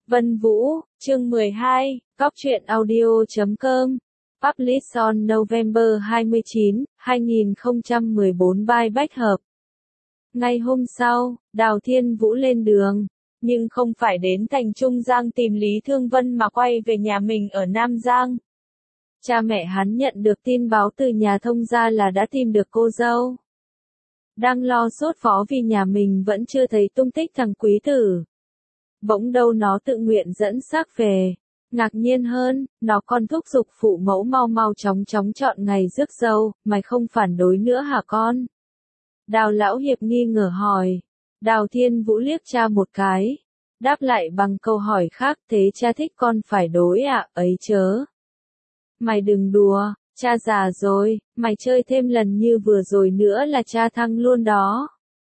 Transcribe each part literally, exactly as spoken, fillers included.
Vân Vũ, chương mười hai, Cóc truyện audio chấm com. Published on November hai mươi chín, hai nghìn không trăm mười bốn by Bách Hợp. Ngày hôm sau, Đào Thiên Vũ lên đường, nhưng không phải đến thành Trung Giang tìm Lý Thương Vân mà quay về nhà mình ở Nam Giang. Cha mẹ hắn nhận được tin báo từ nhà thông gia là đã tìm được cô dâu. Đang lo sốt vó vì nhà mình vẫn chưa thấy tung tích thằng quý tử. Bỗng đâu nó tự nguyện dẫn xác về. Ngạc nhiên hơn, nó còn thúc giục phụ mẫu mau mau chóng chóng chọn ngày rước dâu, mày không phản đối nữa hả con? Đào Lão Hiệp nghi ngờ hỏi. Đào Thiên Vũ liếc cha một cái. Đáp lại bằng câu hỏi khác, thế cha thích con phải đối ạ, à, ấy chớ. Mày đừng đùa, cha già rồi, mày chơi thêm lần như vừa rồi nữa là cha thăng luôn đó.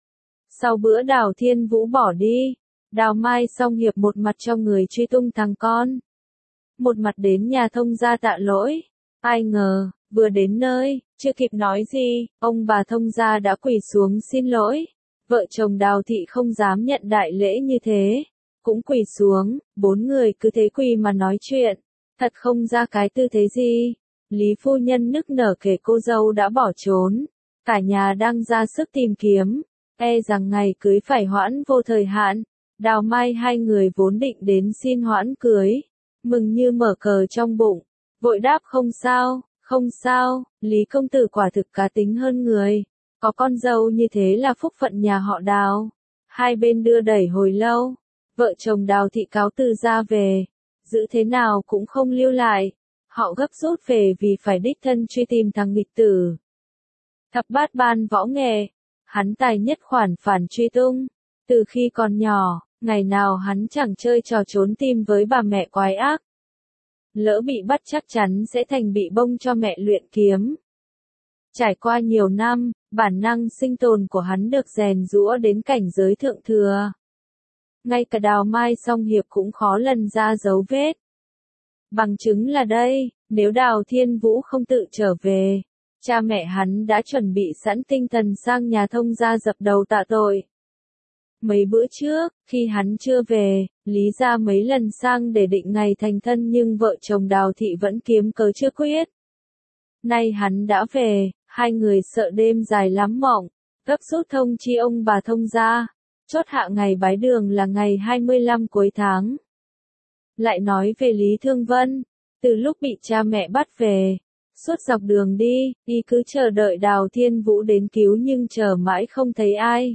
Sau bữa Đào Thiên Vũ bỏ đi, Đào Mai Song Hiệp một mặt cho người truy tung thằng con, một mặt đến nhà thông gia tạ lỗi. Ai ngờ, vừa đến nơi, chưa kịp nói gì, ông bà thông gia đã quỳ xuống xin lỗi. Vợ chồng Đào Thị không dám nhận đại lễ như thế, cũng quỳ xuống, bốn người cứ thế quỳ mà nói chuyện, thật không ra cái tư thế gì. Lý phu nhân nức nở kể cô dâu đã bỏ trốn, cả nhà đang ra sức tìm kiếm, e rằng ngày cưới phải hoãn vô thời hạn. Đào Mai hai người vốn định đến xin hoãn cưới, mừng như mở cờ trong bụng, vội đáp không sao, không sao, Lý công tử quả thực cá tính hơn người, có con dâu như thế là phúc phận nhà họ Đào. Hai bên đưa đẩy hồi lâu, vợ chồng Đào Thị cáo từ ra về, giữ thế nào cũng không lưu lại, họ gấp rút về vì phải đích thân truy tìm thằng nghịch tử. Thập bát ban võ nghệ, hắn tài nhất khoản phản truy tung, từ khi còn nhỏ, ngày nào hắn chẳng chơi trò trốn tìm với bà mẹ quái ác. Lỡ bị bắt chắc chắn sẽ thành bị bông cho mẹ luyện kiếm. Trải qua nhiều năm, bản năng sinh tồn của hắn được rèn giũa đến cảnh giới thượng thừa. Ngay cả Đào Mai Song Hiệp cũng khó lần ra dấu vết. Bằng chứng là đây, nếu Đào Thiên Vũ không tự trở về, cha mẹ hắn đã chuẩn bị sẵn tinh thần sang nhà thông gia dập đầu tạ tội. Mấy bữa trước, khi hắn chưa về, Lý gia mấy lần sang để định ngày thành thân nhưng vợ chồng Đào Thị vẫn kiếm cớ chưa quyết. Nay hắn đã về, hai người sợ đêm dài lắm mộng, gấp rút thông chi ông bà thông gia, chốt hạ ngày bái đường là ngày hai mươi lăm cuối tháng. Lại nói về Lý Thương Vân, từ lúc bị cha mẹ bắt về, suốt dọc đường đi, y cứ chờ đợi Đào Thiên Vũ đến cứu nhưng chờ mãi không thấy ai.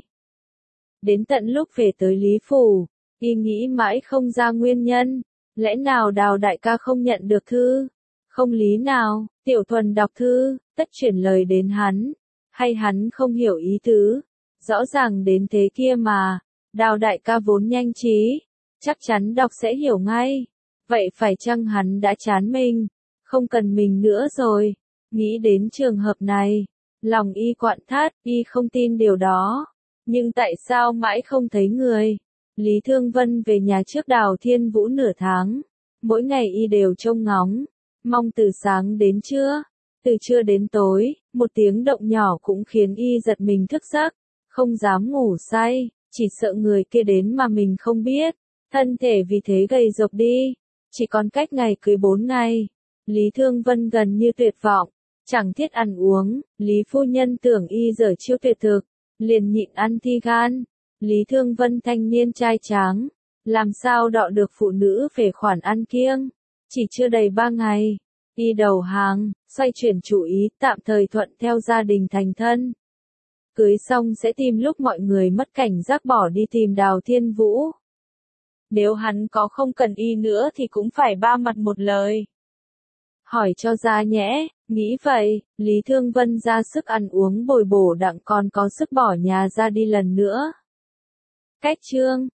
Đến tận lúc về tới Lý Phủ, y nghĩ mãi không ra nguyên nhân, lẽ nào Đào đại ca không nhận được thư? Không lý nào, Tiểu Thuần đọc thư, tất chuyển lời đến hắn, hay hắn không hiểu ý tứ, rõ ràng đến thế kia mà, Đào đại ca vốn nhanh trí, chắc chắn đọc sẽ hiểu ngay, vậy phải chăng hắn đã chán mình, không cần mình nữa rồi, nghĩ đến trường hợp này, lòng y quặn thắt, y không tin điều đó. Nhưng tại sao mãi không thấy người? Lý Thương Vân về nhà trước Đào Thiên Vũ nửa tháng. Mỗi ngày y đều trông ngóng, mong từ sáng đến trưa, từ trưa đến tối, một tiếng động nhỏ cũng khiến y giật mình thức giấc, không dám ngủ say, chỉ sợ người kia đến mà mình không biết. Thân thể vì thế gầy rộc đi, chỉ còn cách ngày cưới bốn ngày. Lý Thương Vân gần như tuyệt vọng, chẳng thiết ăn uống, Lý phu nhân tưởng y dở chiêu tuyệt thực, liền nhịn ăn thi gan. Lý Thương Vân thanh niên trai tráng, làm sao đọ được phụ nữ về khoản ăn kiêng. Chỉ chưa đầy ba ngày, y đầu hàng, xoay chuyển chủ ý, tạm thời thuận theo gia đình thành thân. Cưới xong sẽ tìm lúc mọi người mất cảnh giác bỏ đi tìm Đào Thiên Vũ. Nếu hắn có không cần y nữa thì cũng phải ba mặt một lời. Hỏi cho ra nhẽ, nghĩ vậy, Lý Thương Vân ra sức ăn uống bồi bổ đặng còn có sức bỏ nhà ra đi lần nữa. Cách chương,